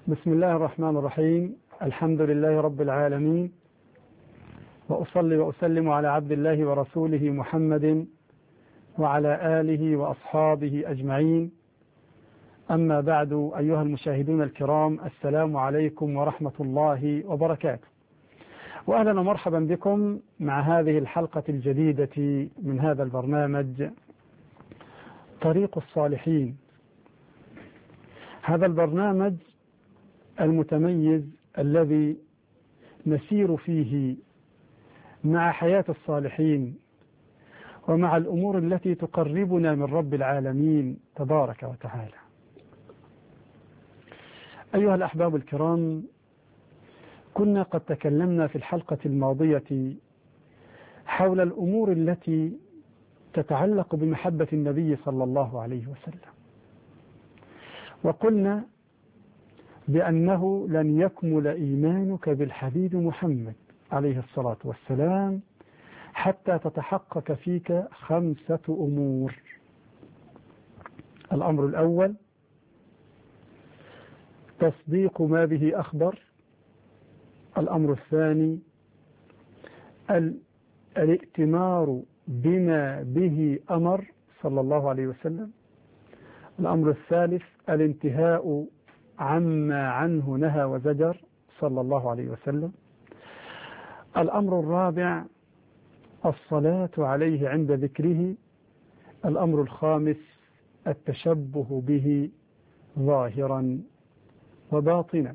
بسم الله الرحمن الرحيم. الحمد لله رب العالمين، وأصلي وأسلم على عبد الله ورسوله محمد وعلى آله وأصحابه أجمعين. أما بعد، أيها المشاهدون الكرام، السلام عليكم ورحمة الله وبركاته، وأهلا ومرحبا بكم مع هذه الحلقة الجديدة من هذا البرنامج طريق الصالحين. هذا البرنامج المتميز الذي نسير فيه مع حياة الصالحين ومع الأمور التي تقربنا من رب العالمين تبارك وتعالى. أيها الأحباب الكرام، كنا قد تكلمنا في الحلقة الماضية حول الأمور التي تتعلق بمحبة النبي صلى الله عليه وسلم، وقلنا بأنه لن يكمل إيمانك بالحبيب محمد عليه الصلاة والسلام حتى تتحقق فيك 5 أمور. الأمر الأول تصديق ما به أخبر. الأمر الثاني الائتمار بما به أمر صلى الله عليه وسلم. الأمر الثالث الانتهاء عما عنه نهى وزجر صلى الله عليه وسلم. الأمر الرابع الصلاة عليه عند ذكره. الأمر الخامس التشبه به ظاهرا وباطنا.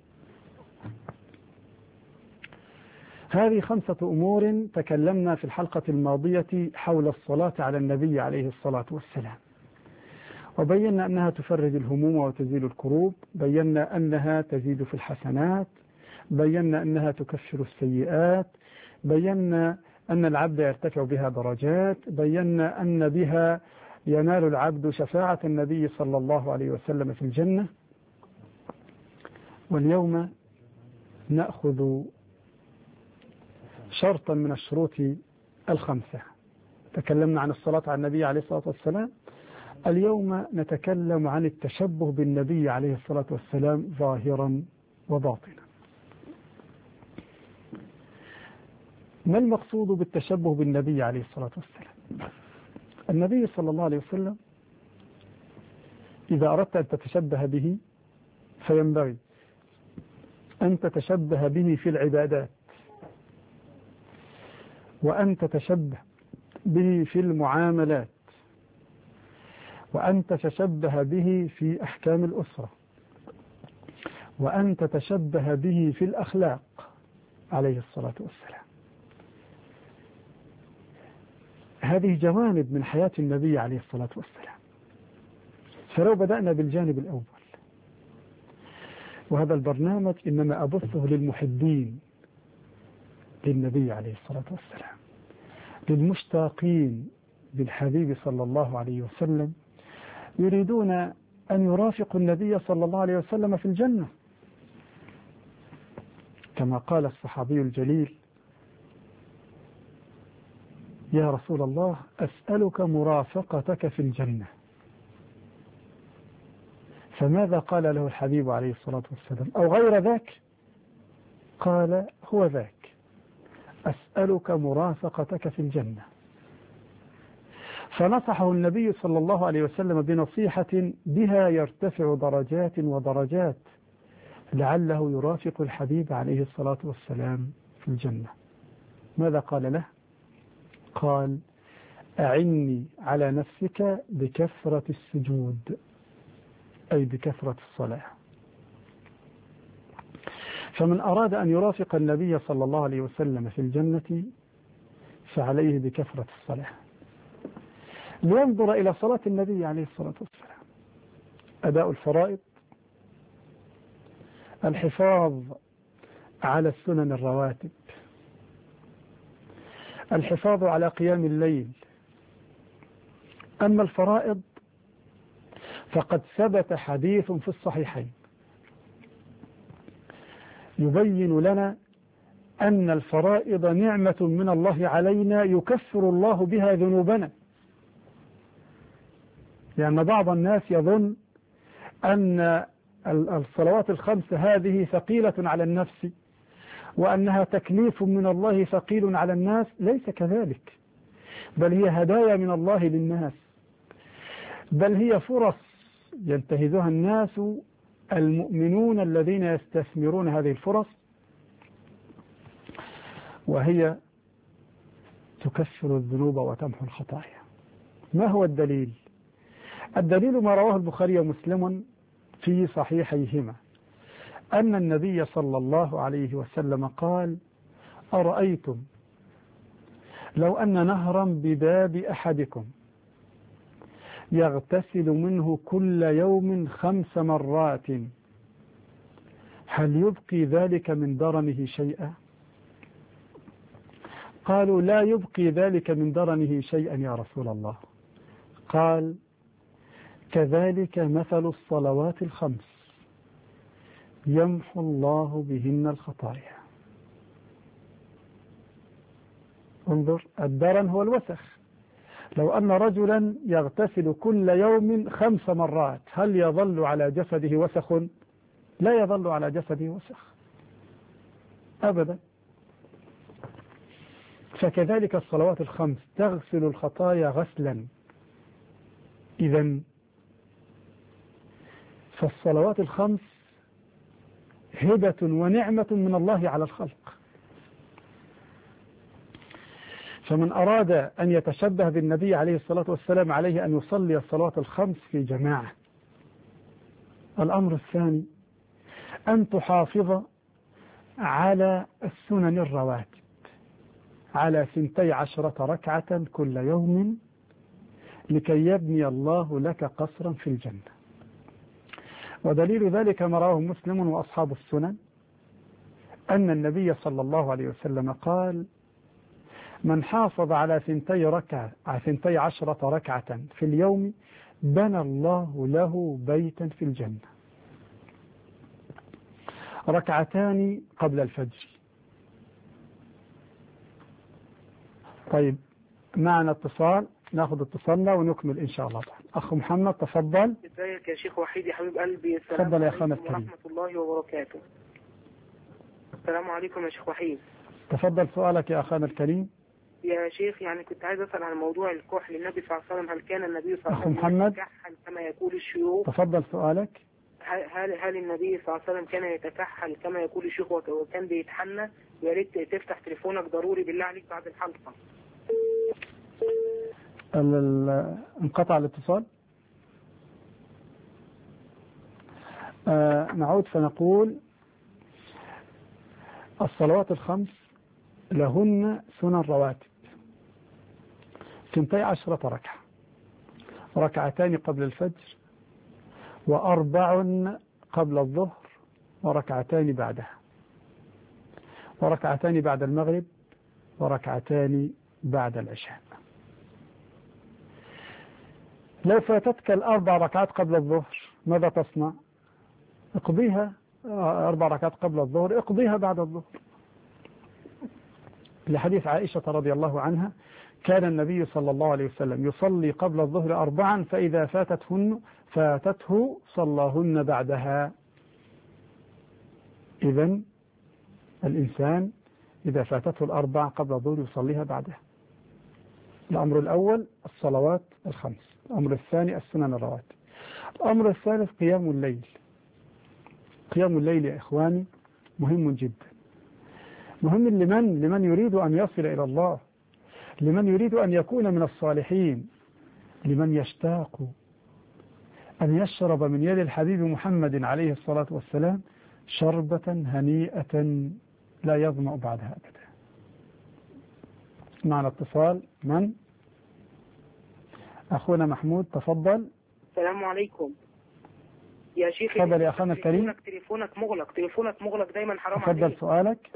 هذه 5 أمور تكلمنا في الحلقة الماضية حول الصلاة على النبي عليه الصلاة والسلام، وبينا أنها تفرج الهموم وتزيل الكروب، بينا أنها تزيد في الحسنات، بينا أنها تكفر السيئات، بينا أن العبد يرتفع بها درجات، بينا أن بها ينال العبد شفاعة النبي صلى الله عليه وسلم في الجنة. واليوم نأخذ شرطا من الشروط 5. تكلمنا عن الصلاة على النبي عليه الصلاة والسلام. اليوم نتكلم عن التشبه بالنبي عليه الصلاة والسلام ظاهرا وباطنا. ما المقصود بالتشبه بالنبي عليه الصلاة والسلام؟ النبي صلى الله عليه وسلم إذا أردت أن تتشبه به فينبغي أن تتشبه به في العبادات، وأن تتشبه به في المعاملات، وأن تتشبه به في أحكام الأسرة، وأن تتشبه به في الأخلاق عليه الصلاة والسلام. هذه جوانب من حياة النبي عليه الصلاة والسلام. فلو بدأنا بالجانب الأول، وهذا البرنامج إنما أبثه للمحبين للنبي عليه الصلاة والسلام، للمشتاقين بالحبيب صلى الله عليه وسلم، يريدون أن يرافقوا النبي صلى الله عليه وسلم في الجنة، كما قال الصحابي الجليل: يا رسول الله أسألك مرافقتك في الجنة. فماذا قال له الحبيب عليه الصلاة والسلام؟ أو غير ذاك؟ قال: هو ذاك، أسألك مرافقتك في الجنة. فنصحه النبي صلى الله عليه وسلم بنصيحة بها يرتفع درجات ودرجات، لعله يرافق الحبيب عليه الصلاة والسلام في الجنة. ماذا قال له؟ قال: أعني على نفسك بكثرة السجود، أي بكثرة الصلاة. فمن أراد أن يرافق النبي صلى الله عليه وسلم في الجنة فعليه بكثرة الصلاة، لينظر إلى صلاة النبي عليه الصلاة والسلام: أداء الفرائض، الحفاظ على السنن الرواتب، الحفاظ على قيام الليل. أما الفرائض فقد ثبت حديث في الصحيحين يبين لنا أن الفرائض نعمة من الله علينا يكفر الله بها ذنوبنا. لأن بعض الناس يظن أن الصلوات الخمس هذه ثقيلة على النفس وأنها تكليف من الله ثقيل على الناس، ليس كذلك، بل هي هدايا من الله للناس، بل هي فرص ينتهزها الناس المؤمنون الذين يستثمرون هذه الفرص، وهي تكفر الذنوب وتمحو الخطايا. ما هو الدليل؟ الدليل ما رواه البخاري ومسلم في صحيحيهما أن النبي صلى الله عليه وسلم قال: أرأيتم لو أن نهرا بباب أحدكم يغتسل منه كل يوم 5 مرات هل يبقي ذلك من درنه شيئا؟ قالوا: لا يبقي ذلك من درنه شيئا يا رسول الله. قال: كذلك مثل الصلوات الخمس يمحو الله بهن الخطايا. انظر، الدرن هو الوسخ. لو أن رجلا يغتسل كل يوم 5 مرات هل يظل على جسده وسخ؟ لا يظل على جسده وسخ أبدا. فكذلك الصلوات الخمس تغسل الخطايا غسلا. إذن فالصلوات الخمس هبة ونعمة من الله على الخلق، فمن أراد أن يتشبه بالنبي عليه الصلاة والسلام عليه أن يصلي الصلوات الخمس في جماعة. الأمر الثاني أن تحافظ على السنن الرواتب على 12 ركعة كل يوم لكي يبني الله لك قصرا في الجنة. ودليل ذلك ما رواه مسلم وأصحاب السنن أن النبي صلى الله عليه وسلم قال: من حافظ على 12 ركعة في اليوم بنى الله له بيتا في الجنة، ركعتان قبل الفجر. طيب، معنا اتصال، ناخذ اتصالنا ونكمل إن شاء الله. أخ محمد تفضل. ازيك يا شيخ وحيد يا حبيب قلبي؟ السلام تفضل يا عليكم أخانا الكريم. ورحمة الله وبركاته. السلام عليكم يا شيخ وحيد. تفضل سؤالك يا أخانا الكريم. يا شيخ يعني كنت عايز أسأل عن موضوع الكحل. النبي صلى الله عليه وسلم هل كان النبي صلى الله عليه أخو وسلم محمد يتكحل كما يقول الشيوخ؟ تفضل سؤالك. هل النبي صلى الله عليه وسلم كان يتكحل كما يقول الشيوخ وكان بيتحنى؟ يا ريت تفتح تليفونك ضروري بالله عليك بعد الحلقة. انقطع الاتصال. نعود فنقول: الصلوات الخمس لهن سنن رواتب 12 ركعة، ركعتان قبل الفجر، و4 قبل الظهر، وركعتان بعدها، وركعتان بعد المغرب، وركعتان بعد العشاء. لو فاتتك 4 ركعات قبل الظهر ماذا تصنع؟ اقضيها. 4 ركعات قبل الظهر اقضيها بعد الظهر، لحديث عائشة رضي الله عنها: كان النبي صلى الله عليه وسلم يصلي قبل الظهر 4 فإذا فاتته صلاهن بعدها. إذن الإنسان إذا فاتته 4 قبل الظهر يصليها بعدها. الأمر الأول الصلوات الخمس، الأمر الثاني السنن الرواتب، الأمر الثالث قيام الليل. قيام الليل يا إخواني مهم جدا، مهم لمن يريد أن يصل إلى الله، لمن يريد أن يكون من الصالحين، لمن يشتاق أن يشرب من يد الحبيب محمد عليه الصلاة والسلام شربة هنيئة لا يظمأ بعدها أبدا. معنا اتصال. من؟ أخونا محمود تفضل. السلام عليكم يا شيخ. تفضل يا أخانا الكريم. تليفونك مغلق دايما، حرام عليك. تفضل سؤالك.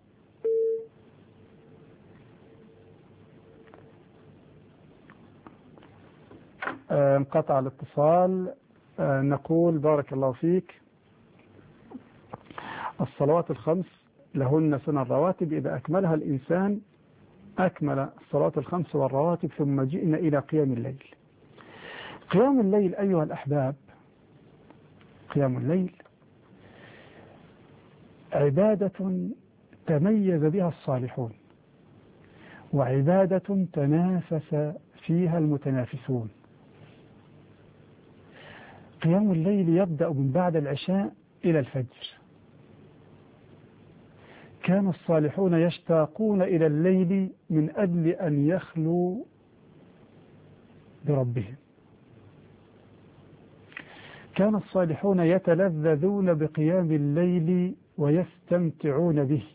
انقطع الاتصال. نقول: بارك الله فيك. الصلوات الخمس لهن سنن رواتب، إذا أكملها الإنسان أكمل الصلوات الخمس والرواتب. ثم جئنا إلى قيام الليل. قيام الليل أيها الأحباب، قيام الليل عبادة تميز بها الصالحون، وعبادة تنافس فيها المتنافسون. قيام الليل يبدأ من بعد العشاء إلى الفجر. كان الصالحون يشتاقون إلى الليل من أجل أن يخلوا بربهم. كان الصالحون يتلذذون بقيام الليل ويستمتعون به،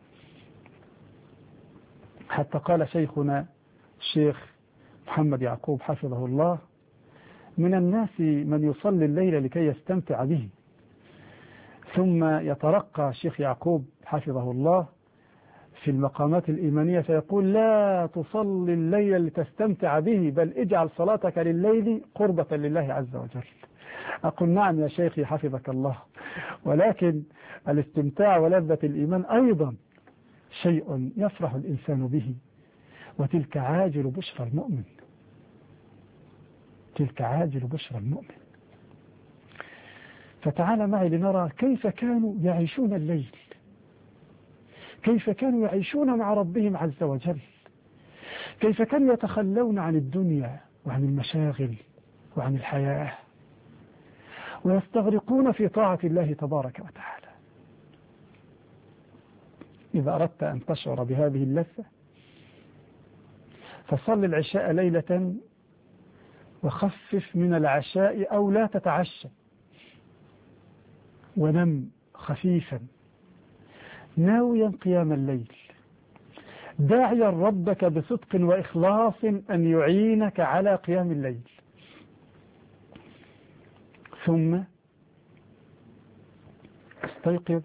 حتى قال شيخنا الشيخ محمد يعقوب حفظه الله: من الناس من يصلي الليل لكي يستمتع به. ثم يترقى الشيخ يعقوب حفظه الله في المقامات الإيمانية فيقول: لا تصلي الليل لتستمتع به، بل اجعل صلاتك لليل قربة لله عز وجل. أقول: نعم يا شيخي حفظك الله، ولكن الاستمتاع ولذة الإيمان أيضا شيء يفرح الإنسان به، وتلك عاجل بشرى المؤمن، تلك عاجل بشرى المؤمن. فتعال معي لنرى كيف كانوا يعيشون الليل، كيف كانوا يعيشون مع ربهم عز وجل، كيف كانوا يتخلون عن الدنيا وعن المشاغل وعن الحياة، ويستغرقون في طاعة الله تبارك وتعالى. إذا أردت أن تشعر بهذه اللذة فصل العشاء ليلة وخفف من العشاء أو لا تتعشى، ونم خفيفا ناويا قيام الليل، داعيا ربك بصدق وإخلاص أن يعينك على قيام الليل. ثم استيقظ.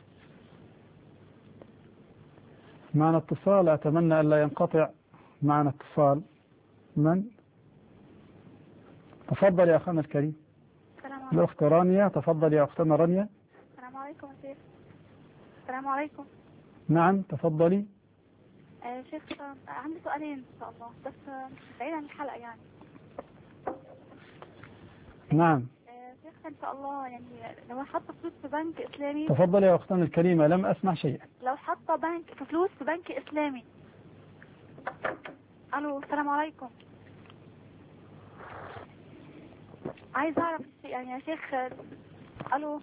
معنا اتصال، أتمنى أن لا ينقطع. معنا اتصال. من؟ تفضل يا أخانا الكريم. الأخت رانيا، تفضل يا أختنا رانيا. السلام عليكم شيخ. السلام عليكم. نعم تفضلي. شيخ عندي سؤالين إن شاء الله، بس بعيد عن الحلقة يعني. نعم. شيخ إن شاء الله يعني لو حاطة فلوس في بنك إسلامي. تفضل يا أختنا الكريمة، لم أسمع شيئا. لو حاطة فلوس في بنك إسلامي. ألو السلام عليكم. عايز أعرف يعني يا شيخ. ألو.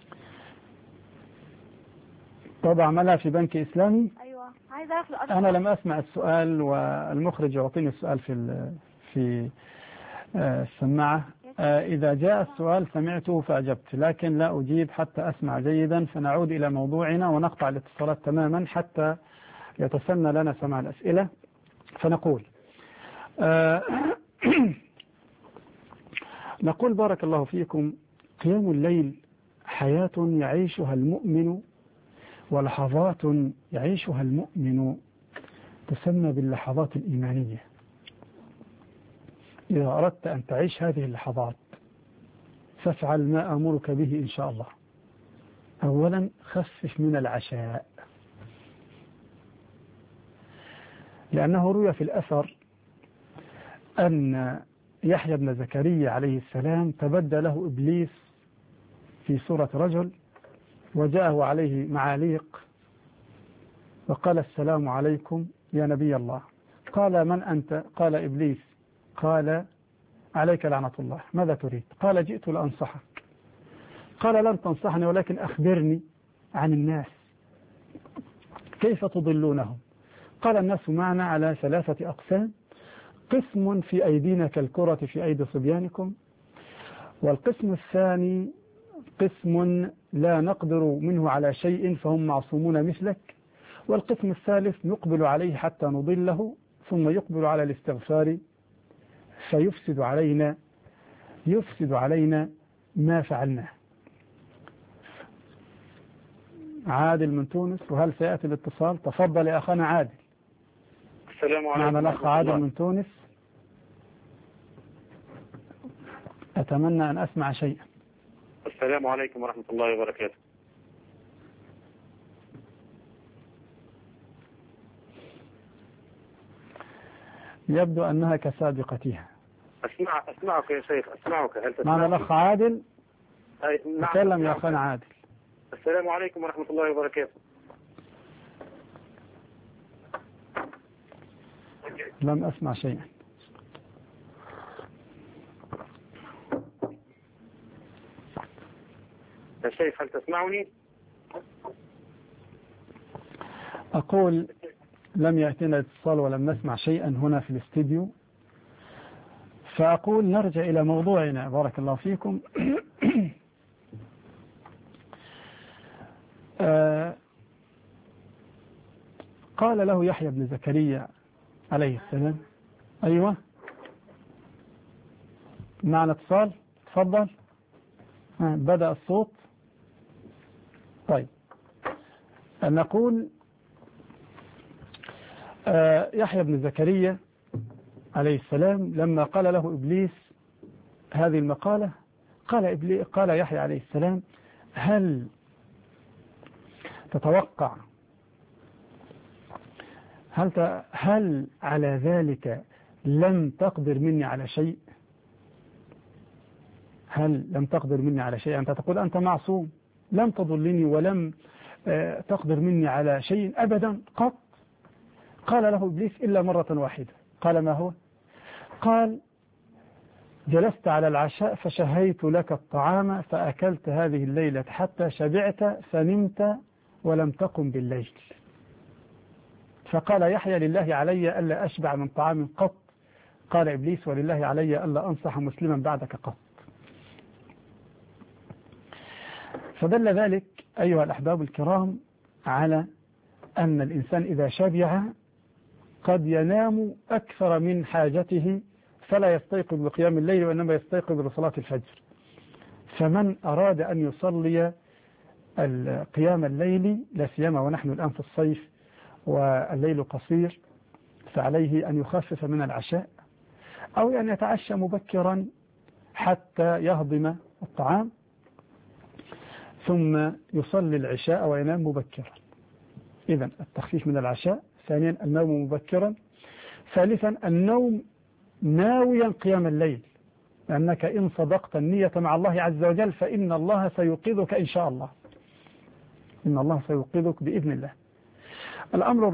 طبعا عملها في بنك إسلامي. أيوة عايز أعرف. أنا لم أسمع السؤال، والمخرج يعطيني السؤال في السماعة. إذا جاء السؤال سمعته فأجبت، لكن لا أجيب حتى أسمع جيدا، فنعود إلى موضوعنا ونقطع الاتصالات تماما حتى يتسنى لنا سماع الأسئلة. فنقول نقول بارك الله فيكم: قيام الليل حياة يعيشها المؤمن ولحظات يعيشها المؤمن تسمى باللحظات الإيمانية. إذا أردت أن تعيش هذه اللحظات فافعل ما أمرك به إن شاء الله. أولا خفف من العشاء، لأنه روي في الأثر أن يحيى بن زكريا عليه السلام تبدى له إبليس في صورة رجل، وجاءه عليه معاليق وقال: السلام عليكم يا نبي الله. قال: من أنت؟ قال: إبليس. قال: عليك لعنة الله، ماذا تريد؟ قال: جئت لأنصحك. قال: لن تنصحني، ولكن أخبرني عن الناس، كيف تضلونهم؟ قال: الناس معنا على 3 أقسام: قسم في أيدينا كالكرة في أيدي صبيانكم، والقسم الثاني قسم لا نقدر منه على شيء فهم معصومون مثلك، والقسم الثالث نقبل عليه حتى نضله ثم يقبل على الاستغفار فيفسد علينا ما فعلناه. عادل من تونس، وهل سيأتي الاتصال؟ تفضل يا أخانا عادل. السلام عليكم. معنا الأخ عادل من تونس، أتمنى أن أسمع شيئا. السلام عليكم ورحمة الله وبركاته. يبدو أنها كسابقتها. أسمعك يا شيخ، أسمعك. هل تسمعني؟ معنا الأخ عادل. نعم. تكلم يا أخونا عادل. السلام عليكم ورحمة الله وبركاته. لم أسمع شيئا. يا شيخ هل تسمعني؟ أقول لم يأتينا اتصال ولم نسمع شيئا هنا في الاستديو، فأقول نرجع إلى موضوعنا بارك الله فيكم. قال له يحيى بن زكريا عليه السلام. أيوة معنا اتصال، تفضل. بدأ الصوت. طيب نقول يحيى بن زكريا عليه السلام لما قال له إبليس هذه المقالة قال يحيى عليه السلام: هل تتوقع هل على ذلك لم تقدر مني على شيء؟ هل لم تقدر مني على شيء؟ أنت تقول أنت معصوم، لم تضلني ولم تقدر مني على شيء أبدا قط. قال له إبليس إلا مرة واحدة. قال: ما هو؟ قال: جلست على العشاء فشهيت لك الطعام فأكلت هذه الليلة حتى شبعت فنمت ولم تقم بالليل. فقال يحيى: لله علي ألا أشبع من طعام قط. قال إبليس: ولله علي ألا أنصح مسلما بعدك قط. فدل ذلك أيها الأحباب الكرام على أن الإنسان إذا شبع قد ينام أكثر من حاجته فلا يستيقظ بقيام الليل وإنما يستيقظ لصلاة الفجر. فمن أراد أن يصلي القيام الليلي لا سيما ونحن الآن في الصيف والليل قصير فعليه أن يخفف من العشاء أو أن يتعشى مبكرا حتى يهضم الطعام ثم يصلي العشاء وينام مبكرا. إذن التخفيف من العشاء. ثانيا النوم مبكرا. ثالثا النوم ناويا قيام الليل، لأنك إن صدقت النية مع الله عز وجل فإن الله سيوقظك إن شاء الله. إن الله سيوقظك بإذن الله. الأمر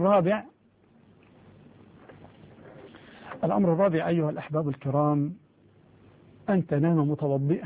الرابع أيها الأحباب الكرام أن تنام متوضئا.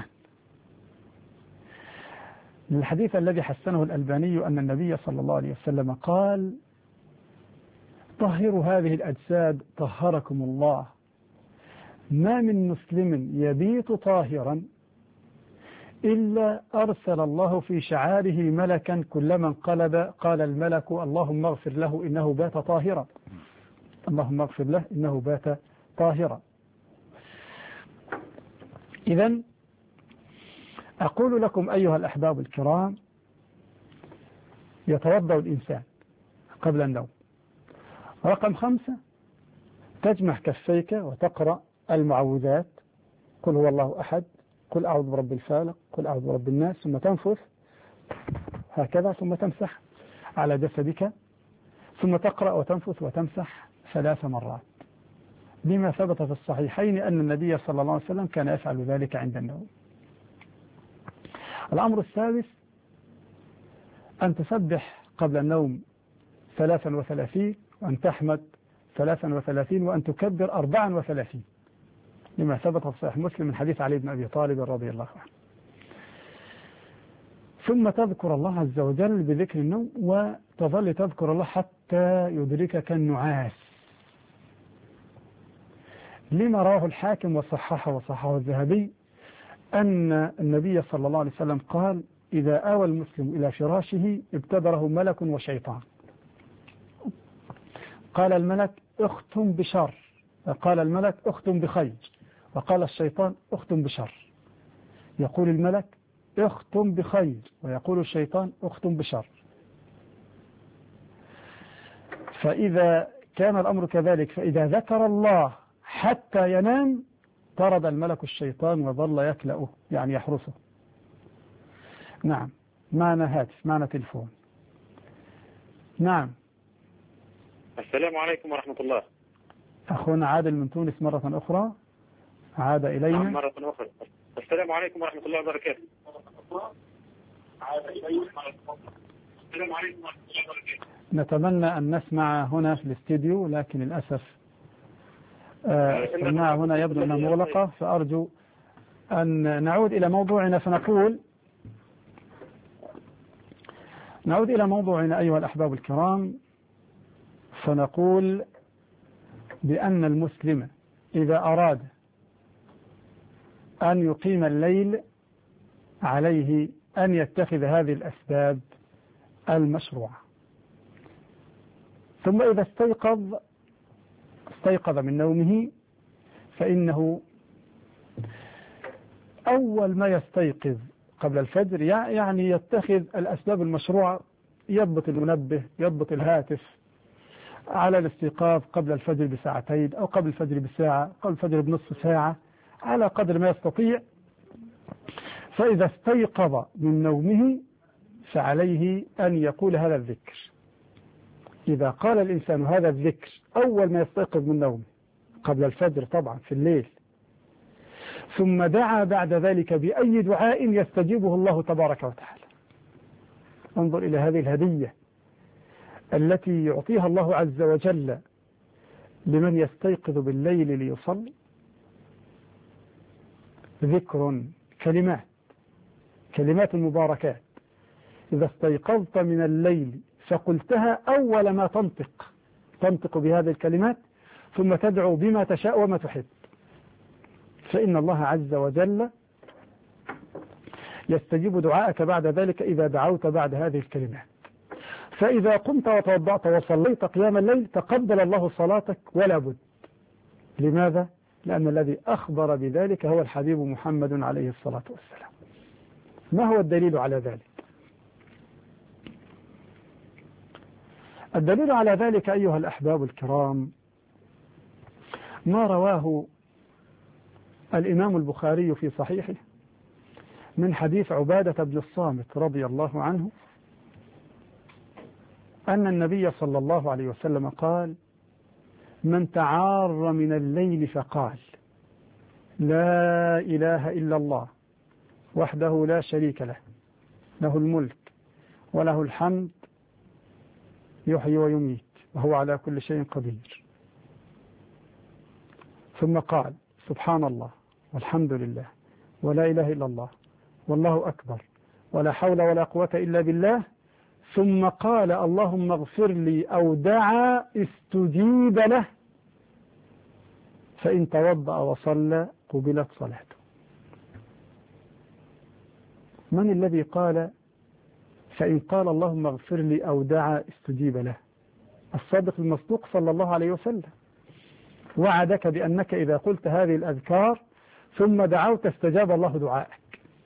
الحديث الذي حسنه الألباني أن النبي صلى الله عليه وسلم قال: طهروا هذه الأجساد طهركم الله. ما من مسلم يبيت طاهرا إلا أرسل الله في شعاره ملكا كلما انقلب قال الملك: اللهم اغفر له إنه بات طاهرا. اللهم اغفر له إنه بات طاهرا. إذن أقول لكم أيها الأحباب الكرام: يتوضأ الإنسان قبل النوم. رقم 5: تجمع كفيك وتقرأ المعوذات: قل هو الله أحد، قل أعوذ برب الفالق، قل أعوذ برب الناس، ثم تنفث هكذا ثم تمسح على جسدك، ثم تقرأ وتنفث وتمسح 3 مرات، بما ثبت في الصحيحين أن النبي صلى الله عليه وسلم كان يفعل ذلك عند النوم. الأمر السادس: أن تسبح قبل النوم 33 وأن تحمد 33 وأن تكبر 34 لما ثبت في صحيح مسلم من حديث علي بن أبي طالب رضي الله عنه. ثم تذكر الله عز وجل بذكر النوم وتظل تذكر الله حتى يدركك النعاس، لما رواه الحاكم وصححه الذهبي أن النبي صلى الله عليه وسلم قال: إذا آوى المسلم إلى فراشه ابتدره ملك وشيطان. قال الملك: اختم بشر، قال الملك: اختم بخير، وقال الشيطان: اختم بشر. يقول الملك: اختم بخير، ويقول الشيطان: اختم بشر. فإذا كان الأمر كذلك فإذا ذكر الله حتى ينام طرد الملك الشيطان وظل يكلأه يعني يحرسه. نعم. معنا هاتف، معنا تلفون. نعم. السلام عليكم ورحمة الله. أخونا عادل من تونس مرة أخرى عاد إلينا. مرة أخرى. السلام عليكم ورحمة الله وبركاته. نتمنى أن نسمع هنا في الاستديو، لكن للأسف السماعة هنا يبدو أنها مغلقة، فأرجو أن نعود إلى موضوعنا. نعود إلى موضوعنا أيها الأحباب الكرام، فنقول بأن المسلم إذا أراد أن يقيم الليل عليه أن يتخذ هذه الأسباب المشروعة. ثم إذا استيقظ من نومه، فإنه أول ما يستيقظ قبل الفجر يعني يتخذ الأسباب المشروعة، يضبط المنبه، يضبط الهاتف على الاستيقاظ قبل الفجر بساعتين أو قبل الفجر بساعة، قبل الفجر بنصف ساعة، على قدر ما يستطيع. فإذا استيقظ من نومه فعليه أن يقول هذا الذكر. إذا قال الإنسان هذا الذكر أول ما يستيقظ من نومه قبل الفجر طبعا في الليل، ثم دعا بعد ذلك بأي دعاء يستجيبه الله تبارك وتعالى. انظر إلى هذه الهدية التي يعطيها الله عز وجل لمن يستيقظ بالليل ليصلي. ذكر، كلمات مباركات. إذا استيقظت من الليل فقلتها أول ما تنطق بهذه الكلمات، ثم تدعو بما تشاء وما تحب، فإن الله عز وجل يستجيب دعاءك بعد ذلك إذا دعوت بعد هذه الكلمات. فإذا قمت وتوضأت وصليت قيام الليل تقبل الله صلاتك ولا بد. لماذا؟ لأن الذي أخبر بذلك هو الحبيب محمد عليه الصلاة والسلام. ما هو الدليل على ذلك؟ الدليل على ذلك أيها الأحباب الكرام ما رواه الإمام البخاري في صحيحه من حديث عبادة بن الصامت رضي الله عنه أن النبي صلى الله عليه وسلم قال: من تعار من الليل فقال لا إله إلا الله وحده لا شريك له، له الملك وله الحمد يحيي ويميت وهو على كل شيء قدير، ثم قال سبحان الله والحمد لله ولا إله إلا الله والله أكبر ولا حول ولا قوة إلا بالله، ثم قال اللهم اغفر لي أو دعا استجيب له، فإن توضأ وصلى قبلت صلاته. من الذي قال فإن قال اللهم اغفر لي أو دعا استجيب له؟ الصادق المصدوق صلى الله عليه وسلم وعدك بأنك إذا قلت هذه الأذكار ثم دعوت استجاب الله دعائك.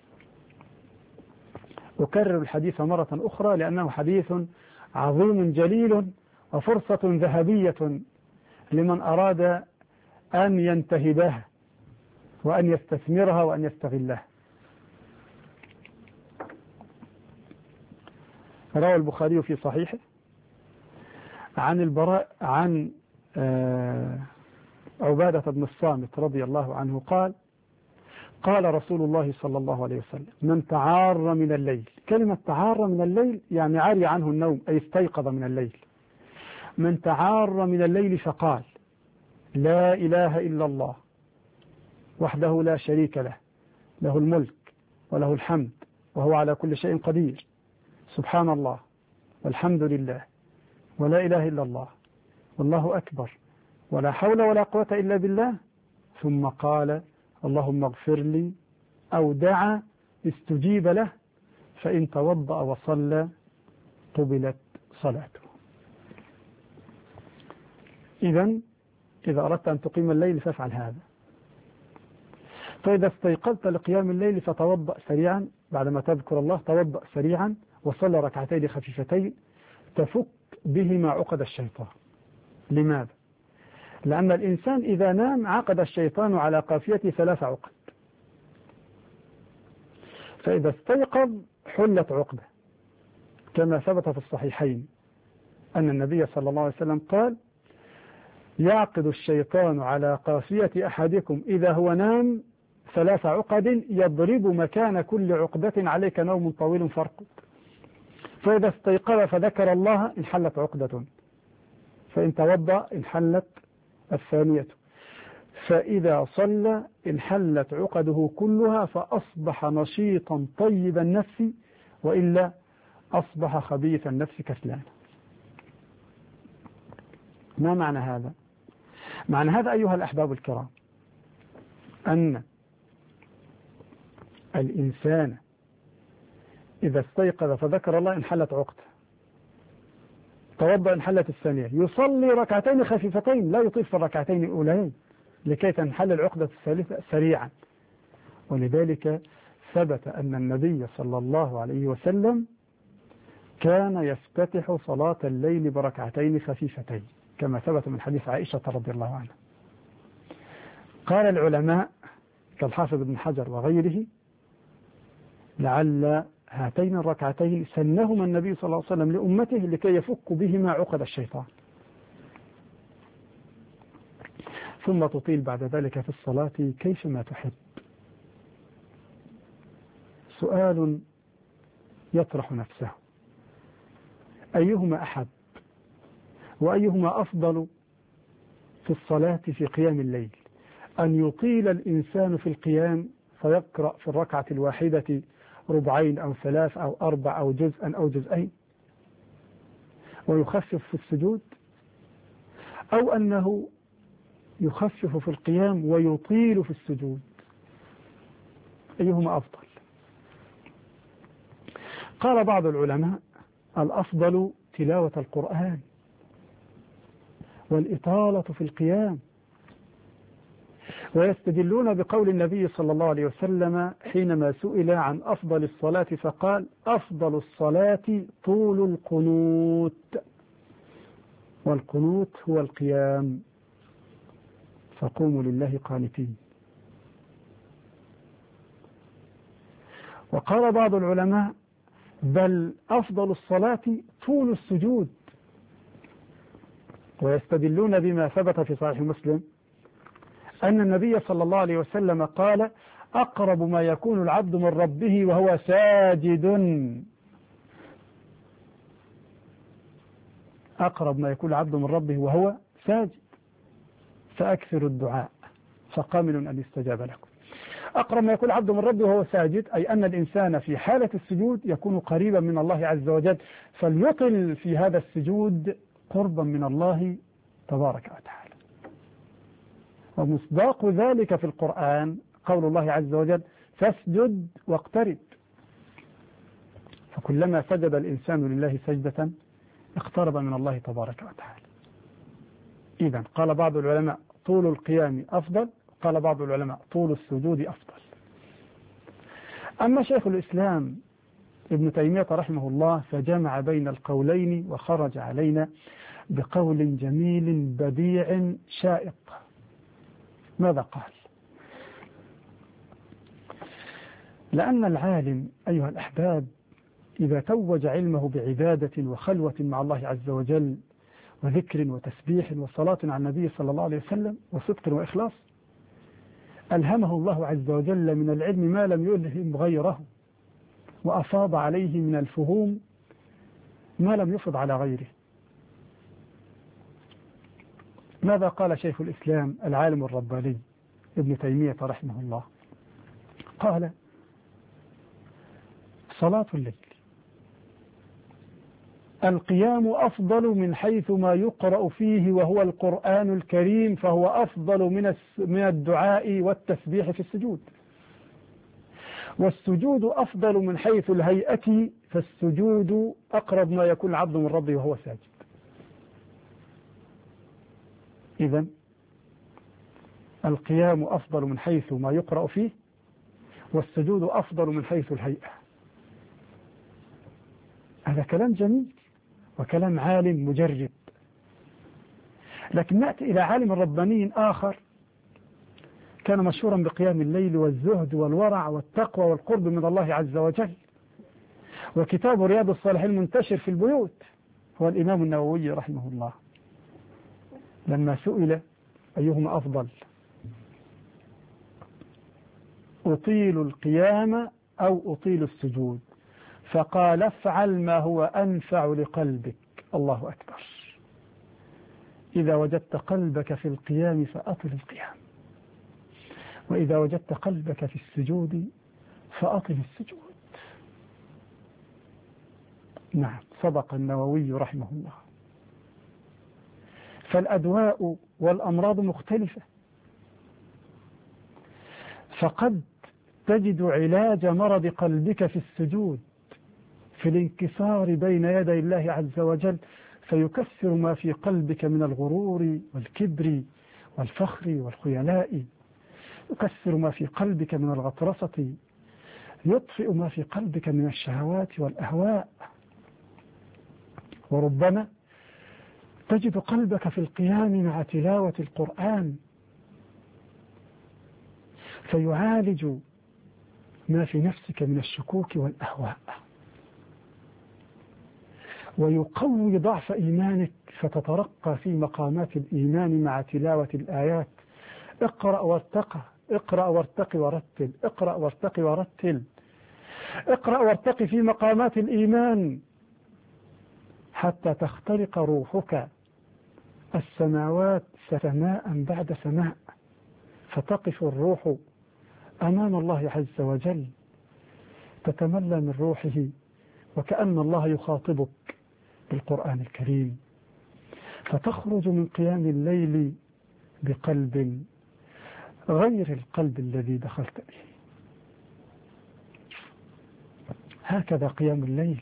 أكرر الحديث مرة أخرى لأنه حديث عظيم جليل وفرصة ذهبية لمن أراد أن ينتهبها وأن يستثمرها وأن يستغلها. روى البخاري في صحيحه عن البراء عن عبادة بن الصامت رضي الله عنه قال: قال رسول الله صلى الله عليه وسلم: من تعار من الليل. كلمة تعار من الليل يعني عري عنه النوم، أي استيقظ من الليل. من تعار من الليل فقال لا إله إلا الله وحده لا شريك له، له الملك وله الحمد وهو على كل شيء قدير، سبحان الله والحمد لله ولا إله إلا الله والله أكبر ولا حول ولا قوة إلا بالله، ثم قال اللهم اغفر لي أو دعا استجيب له، فإن توضأ وصلى قبلت صلاته. إذا أردت أن تقيم الليل فافعل هذا. فإذا استيقظت لقيام الليل فتوضأ سريعا، بعدما تذكر الله توضأ سريعا وصلى ركعتين خفيفتين تفك بهما عقد الشيطان. لماذا؟ لأن الإنسان إذا نام عقد الشيطان على قافيته 3 عقد، فإذا استيقظ حلت عقده، كما ثبت في الصحيحين أن النبي صلى الله عليه وسلم قال: يعقد الشيطان على قافية أحدكم إذا هو نام 3 عقد يضرب مكان كل عقدة عليك نوم طويل فارقد. فإذا استيقظ فذكر الله انحلت عقدة، فإن توضأ انحلت الثانية، فإذا صلى انحلت عقده كلها فأصبح نشيطا طيب النفس، وإلا أصبح خبيث النفس كسلان. ما معنى هذا؟ معنى هذا أيها الأحباب الكرام أن الإنسان إذا استيقظ فذكر الله انحلت عقده، توضأ انحلت الثانية، يصلي ركعتين خفيفتين لا يطيل في الركعتين الأولين لكي تنحل العقدة الثالثة سريعا. ولذلك ثبت أن النبي صلى الله عليه وسلم كان يفتتح صلاة الليل بركعتين خفيفتين كما ثبت من حديث عائشة رضي الله عنها. قال العلماء كالحافظ ابن حجر وغيره لعل هاتين الركعتين سنهما النبي صلى الله عليه وسلم لأمته لكي يفك بهما عقد الشيطان، ثم تطيل بعد ذلك في الصلاة كيفما تحب. سؤال يطرح نفسه: أيهما أحب وأيهما أفضل في الصلاة في قيام الليل؟ أن يطيل الإنسان في القيام فيقرأ في الركعة الواحدة ربعين أو 3 أو 4 أو جزءا أو جزئين ويخفف في السجود، أو أنه يخفف في القيام ويطيل في السجود؟ أيهما أفضل؟ قال بعض العلماء الأفضل تلاوة القرآن والإطالة في القيام، ويستدلون بقول النبي صلى الله عليه وسلم حينما سئل عن أفضل الصلاة فقال: أفضل الصلاة طول القنوت، والقنوت هو القيام، فقوموا لله قانتين. وقال بعض العلماء: بل أفضل الصلاة طول السجود، ويستدلون بما ثبت في صحيح مسلم أن النبي صلى الله عليه وسلم قال: أقرب ما يكون العبد من ربه وهو ساجد، أقرب ما يكون العبد من ربه وهو ساجد، فأكثر الدعاء فقامل أن يستجاب لكم. أقرب ما يكون العبد من ربه وهو ساجد، أي أن الإنسان في حالة السجود يكون قريبا من الله عز وجل، فليطل في هذا السجود قربا من الله تبارك وتعالى. ومصداق ذلك في القرآن قول الله عز وجل: فاسجد واقترب. فكلما سجد الإنسان لله سجدة اقترب من الله تبارك وتعالى. إذن قال بعض العلماء طول القيام أفضل، قال بعض العلماء طول السجود أفضل. أما شيخ الإسلام ابن تيمية رحمه الله فجمع بين القولين وخرج علينا بقول جميل بديع شائق. ماذا قال؟ لأن العالم أيها الأحباب إذا توج علمه بعبادة وخلوة مع الله عز وجل وذكر وتسبيح وصلاة على النبي صلى الله عليه وسلم وصدق وإخلاص، ألهمه الله عز وجل من العلم ما لم يلهم غيره، وأفاض عليه من الفهوم ما لم يفض على غيره. ماذا قال شيخ الإسلام العالم الرباني ابن تيمية رحمه الله؟ قال: صلاة الليل القيام أفضل من حيث ما يقرأ فيه وهو القرآن الكريم، فهو أفضل من الدعاء والتسبيح في السجود. والسجود أفضل من حيث الهيئة، فالسجود أقرب ما يكون العبد من ربه وهو ساجد. إذن القيام أفضل من حيث ما يقرأ فيه، والسجود أفضل من حيث الهيئة. هذا كلام جميل وكلام عالم مجرب. لكن نأتي إلى عالم رباني آخر كان مشهورا بقيام الليل والزهد والورع والتقوى والقرب من الله عز وجل، وكتاب رياض الصالحين منتشر في البيوت، هو الإمام النووي رحمه الله. لما سئل أيهما أفضل أطيل القيام أو أطيل السجود؟ فقال افعل ما هو أنفع لقلبك. الله أكبر. إذا وجدت قلبك في القيام فأطل القيام، وإذا وجدت قلبك في السجود فأطل السجود. نعم، صدق النووي رحمه الله. فالأدواء والأمراض مختلفة، فقد تجد علاج مرض قلبك في السجود، في الانكسار بين يدي الله عز وجل، فيكسر ما في قلبك من الغرور والكبر والفخر والخيلاء، يكسر ما في قلبك من الغطرسة، يطفئ ما في قلبك من الشهوات والأهواء. وربما تجد قلبك في القيام مع تلاوة القرآن فيعالج ما في نفسك من الشكوك والأهواء، ويقوي ضعف إيمانك فتترقى في مقامات الإيمان مع تلاوة الآيات. اقرأ وارتقى، اقرأ وارتقي ورتل، اقرأ وارتقي ورتل، اقرأ وارتقي في مقامات الإيمان حتى تخترق روحك السماوات سماء بعد سماء، فتقف الروح أمام الله عز وجل تتملى من روحه، وكأن الله يخاطبك بالقرآن الكريم، فتخرج من قيام الليل بقلب غير القلب الذي دخلت به. هكذا قيام الليل.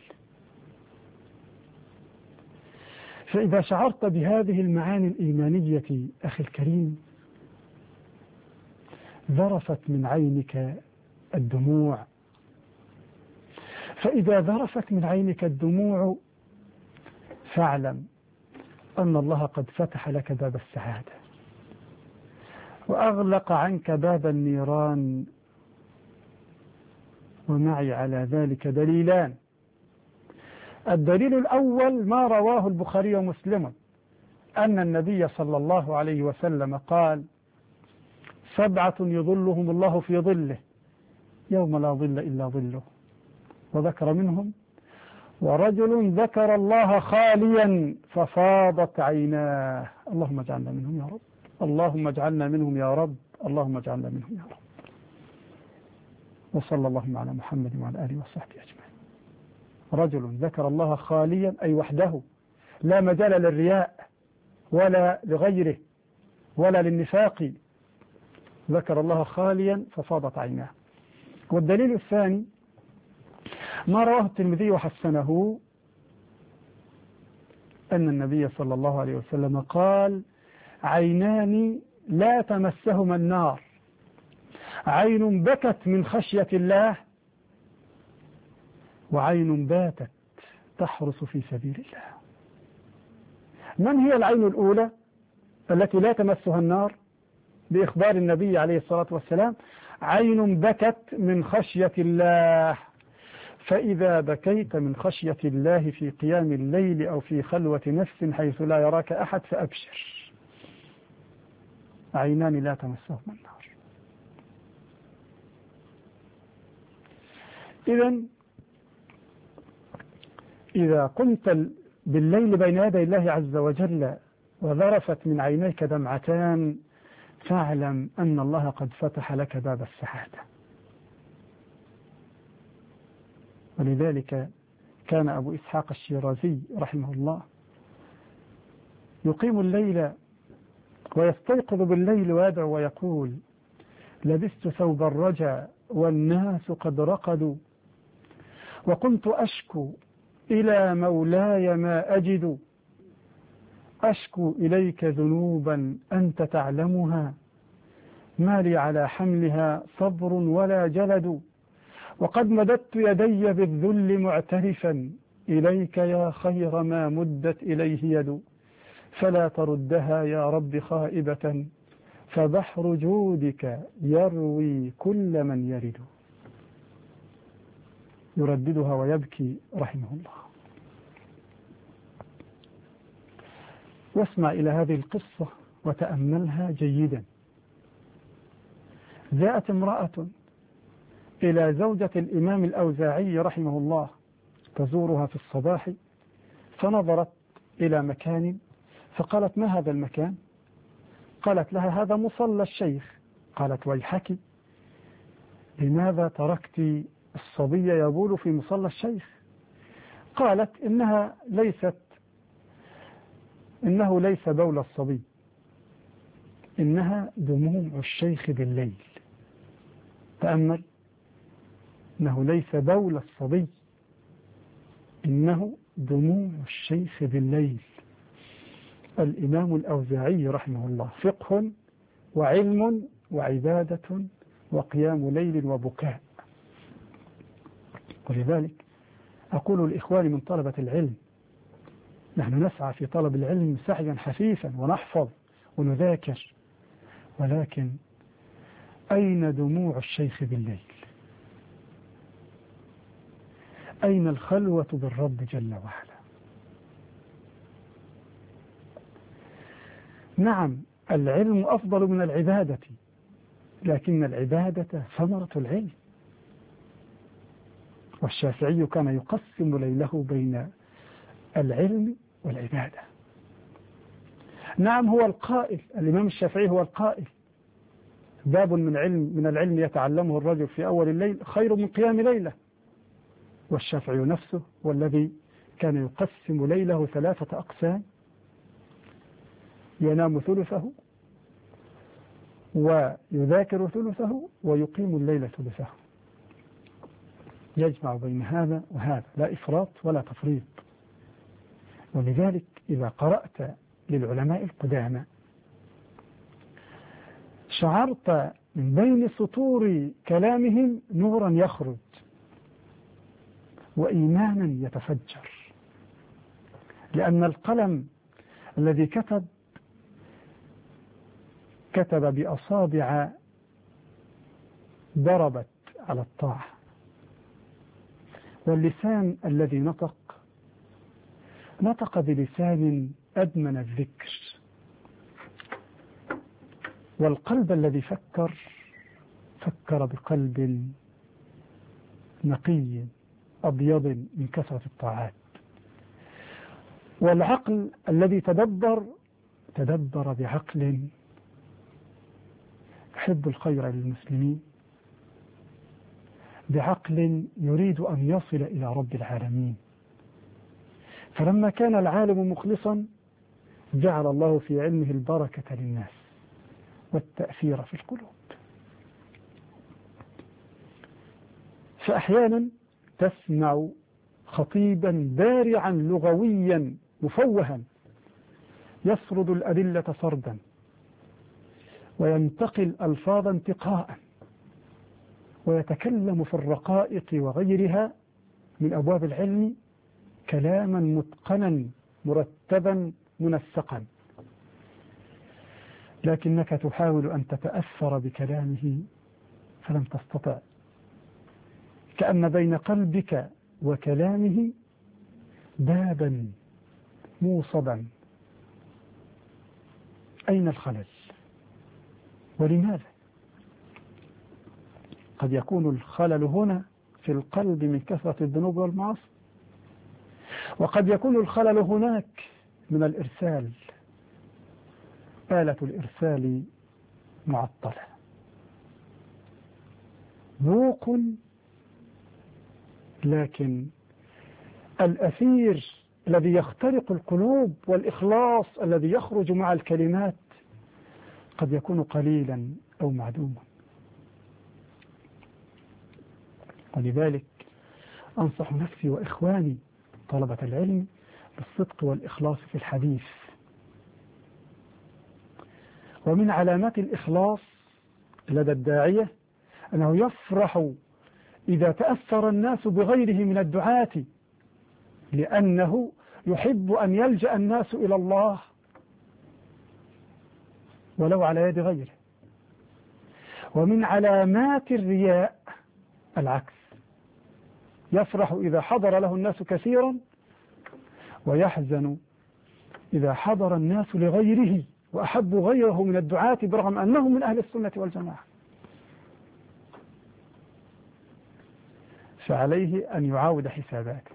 فإذا شعرت بهذه المعاني الإيمانية أخي الكريم ذرفت من عينك الدموع، فإذا ذرفت من عينك الدموع فاعلم أن الله قد فتح لك باب السعادة وأغلق عنك باب النيران. ومعي على ذلك دليلان. الدليل الأول ما رواه البخاري ومسلم أن النبي صلى الله عليه وسلم قال: 7 يظلهم الله في ظله يوم لا ظل إلا ظله، وذكر منهم: ورجل ذكر الله خاليا ففاضت عيناه. اللهم اجعلنا منهم يا رب، اللهم اجعلنا منهم يا رب، اللهم اجعلنا منهم يا رب. وصلى اللهم على محمد وعلى آله وصحبه أجمعين. رجل ذكر الله خاليا أي وحده، لا مجال للرياء ولا لغيره ولا للنفاق، ذكر الله خاليا ففاضت عيناه. والدليل الثاني ما رواه الترمذي وحسنه أن النبي صلى الله عليه وسلم قال: عينان لا تمسهما النار، عين بكت من خشية الله، وعين باتت تحرس في سبيل الله. من هي العين الأولى التي لا تمسها النار بإخبار النبي عليه الصلاة والسلام؟ عين بكت من خشية الله. فإذا بكيت من خشية الله في قيام الليل أو في خلوة نفس حيث لا يراك أحد فأبشر، عينان لا تمسهما النار. إذا قمت بالليل بين يدي الله عز وجل وذرفت من عينيك دمعتان فاعلم أن الله قد فتح لك باب السعادة. ولذلك كان أبو إسحاق الشيرازي رحمه الله يقيم الليل ويستيقظ بالليل ويدعو ويقول: لبست ثوب الرجا والناس قد رقدوا، وكنت أشكو إلى مولاي ما أجد، أشكو إليك ذنوبا أنت تعلمها، ما لي على حملها صبر ولا جلد، وقد مددت يدي بالذل معترفا إليك يا خير ما مدت إليه يد، فلا تردها يا رب خائبة، فبحر جودك يروي كل من يرد. يرددها ويبكي رحمه الله. واسمع إلى هذه القصة وتأملها جيدا. جاءت امرأة إلى زوجة الإمام الأوزاعي رحمه الله تزورها في الصباح، فنظرت إلى مكان فقالت: ما هذا المكان؟ قالت لها: هذا مصلى الشيخ. قالت: ويحك، لماذا تركت الصبي يبول في مصلى الشيخ؟ قالت: إنه ليس بول الصبي، إنها دموع الشيخ بالليل. تأمل، إنه ليس بول الصبي، إنه دموع الشيخ بالليل. الإمام الأوزاعي رحمه الله فقه وعلم وعبادة وقيام ليل وبكاء. ولذلك أقول لإخواني من طلبة العلم: نحن نسعى في طلب العلم سعيا حثيثا ونحفظ ونذاكر، ولكن أين دموع الشيخ بالليل؟ أين الخلوة بالرب جل وعلا؟ نعم، العلم أفضل من العبادة، لكن العبادة ثمرة العلم. والشافعي كان يقسم ليله بين العلم والعبادة. نعم، هو القائل، الإمام الشافعي هو القائل: باب من العلم يتعلمه الرجل في أول الليل خير من قيام ليلة. والشافعي نفسه والذي كان يقسم ليله 3 أقسام: ينام ثلثه، ويذاكر ثلثه، ويقيم الليل ثلثه. يجمع بين هذا وهذا، لا إفراط ولا تفريط. ولذلك إذا قرأت للعلماء القدامى شعرت من بين سطور كلامهم نورا يخرج وإيمانا يتفجر، لأن القلم الذي كتب بأصابع ضربت على الطاعة، واللسان الذي نطق بلسان أدمن الذكر، والقلب الذي فكر بقلب نقي أبيض من كثرة الطاعات، والعقل الذي تدبر بعقل يحب الخير للمسلمين، بعقل يريد أن يصل إلى رب العالمين. فلما كان العالم مخلصا جعل الله في علمه البركة للناس والتأثير في القلوب. فأحيانا تسمع خطيبا بارعا لغويا مفوها يسرد الأدلة سردا وينتقي الألفاظ انتقاء ويتكلم في الرقائق وغيرها من أبواب العلم كلاما متقنا مرتبا منسقا، لكنك تحاول أن تتأثر بكلامه فلم تستطع، كأن بين قلبك وكلامه بابا موصدا. أين الخلل؟ ولماذا؟ قد يكون الخلل هنا في القلب من كثرة الذنوب والمعاصي، وقد يكون الخلل هناك من الإرسال، آلة الإرسال معطلة. ذوق، لكن الأثير الذي يخترق القلوب والإخلاص الذي يخرج مع الكلمات قد يكون قليلا أو معدوما. ولذلك أنصح نفسي وإخواني طلبة العلم بالصدق والإخلاص في الحديث. ومن علامات الإخلاص لدى الداعية أنه يفرح إذا تأثر الناس بغيره من الدعاة، لأنه يحب أن يلجأ الناس إلى الله ولو على يد غيره. ومن علامات الرياء العكس، يفرح إذا حضر له الناس كثيرا ويحزن إذا حضر الناس لغيره وأحبوا غيره من الدعاة برغم أنهم من أهل السنة والجماعة. فعليه أن يعاود حساباته.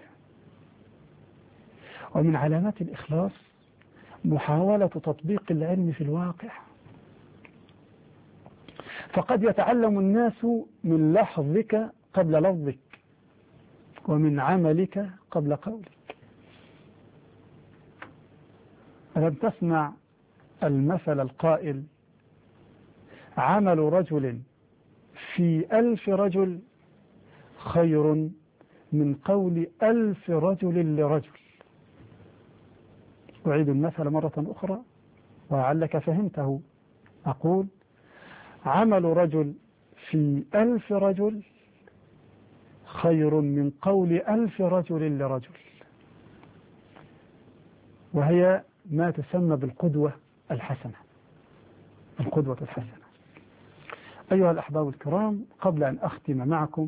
ومن علامات الإخلاص محاولة تطبيق العلم في الواقع، فقد يتعلم الناس من لحظك قبل لفظك، ومن عملك قبل قولك. ألم تسمع المثل القائل: عمل رجل في 1000 رجل خير من قول 1000 رجل لرجل. أعيد المثل مرة أخرى ولعلك فهمته. أقول: عمل رجل في 1000 رجل خير من قول 1000 رجل لرجل، وهي ما تسمى بالقدوة الحسنة. القدوة الحسنة. أيها الأحباب الكرام، قبل أن أختم معكم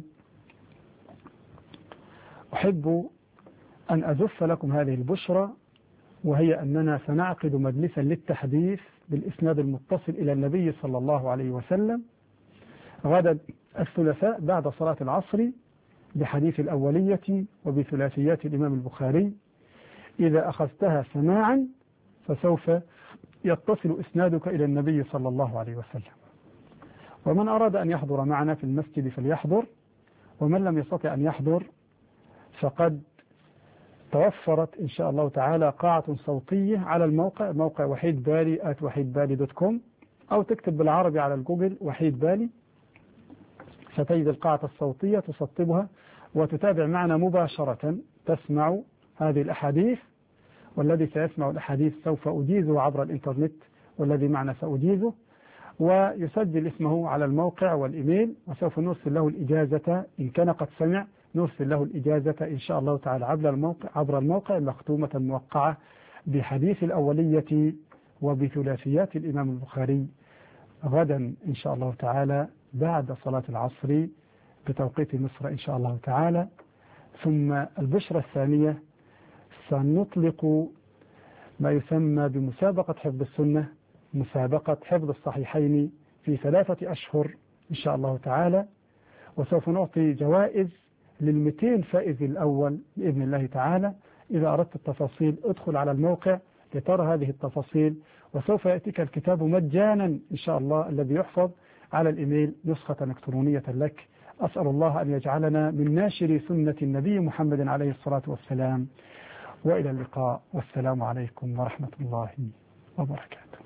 أحب أن أزف لكم هذه البشرى، وهي أننا سنعقد مجلسا للتحديث بالإسناد المتصل إلى النبي صلى الله عليه وسلم غدا الثلاثاء بعد صلاة العصر بحديث الأولية وبثلاثيات الإمام البخاري. إذا أخذتها سماعا فسوف يتصل إسنادك إلى النبي صلى الله عليه وسلم. ومن أراد أن يحضر معنا في المسجد فليحضر، ومن لم يستطع أن يحضر فقد توفرت إن شاء الله تعالى قاعة صوتية على الموقع، موقع وحيد بالي @وحيدبالي.com، أو تكتب بالعربي على الجوجل وحيد بالي، ستجد القاعة الصوتية تسطبها وتتابع معنا مباشرة، تسمع هذه الأحاديث، والذي سيسمع الأحاديث سوف أجيزه عبر الإنترنت، والذي معنا سأجيزه، ويسجل اسمه على الموقع والإيميل، وسوف نرسل له الإجازة إن كان قد سمع، نرسل له الإجازة إن شاء الله تعالى عبر الموقع مختومة موقعة بحديث الأولية وبثلاثيات الإمام البخاري غدا إن شاء الله تعالى بعد صلاة العصر بتوقيت مصر إن شاء الله تعالى. ثم البشرة الثانية، سنطلق ما يسمى بمسابقة حفظ السنة، مسابقة حفظ الصحيحين في 3 أشهر إن شاء الله تعالى، وسوف نعطي جوائز لل200 فائز الأول بإذن الله تعالى. إذا أردت التفاصيل ادخل على الموقع لترى هذه التفاصيل، وسوف يأتيك الكتاب مجانا إن شاء الله الذي يحفظ على الإيميل نسخة إلكترونية لك. أسأل الله أن يجعلنا من ناشر سنة النبي محمد عليه الصلاة والسلام، وإلى اللقاء، والسلام عليكم ورحمة الله وبركاته.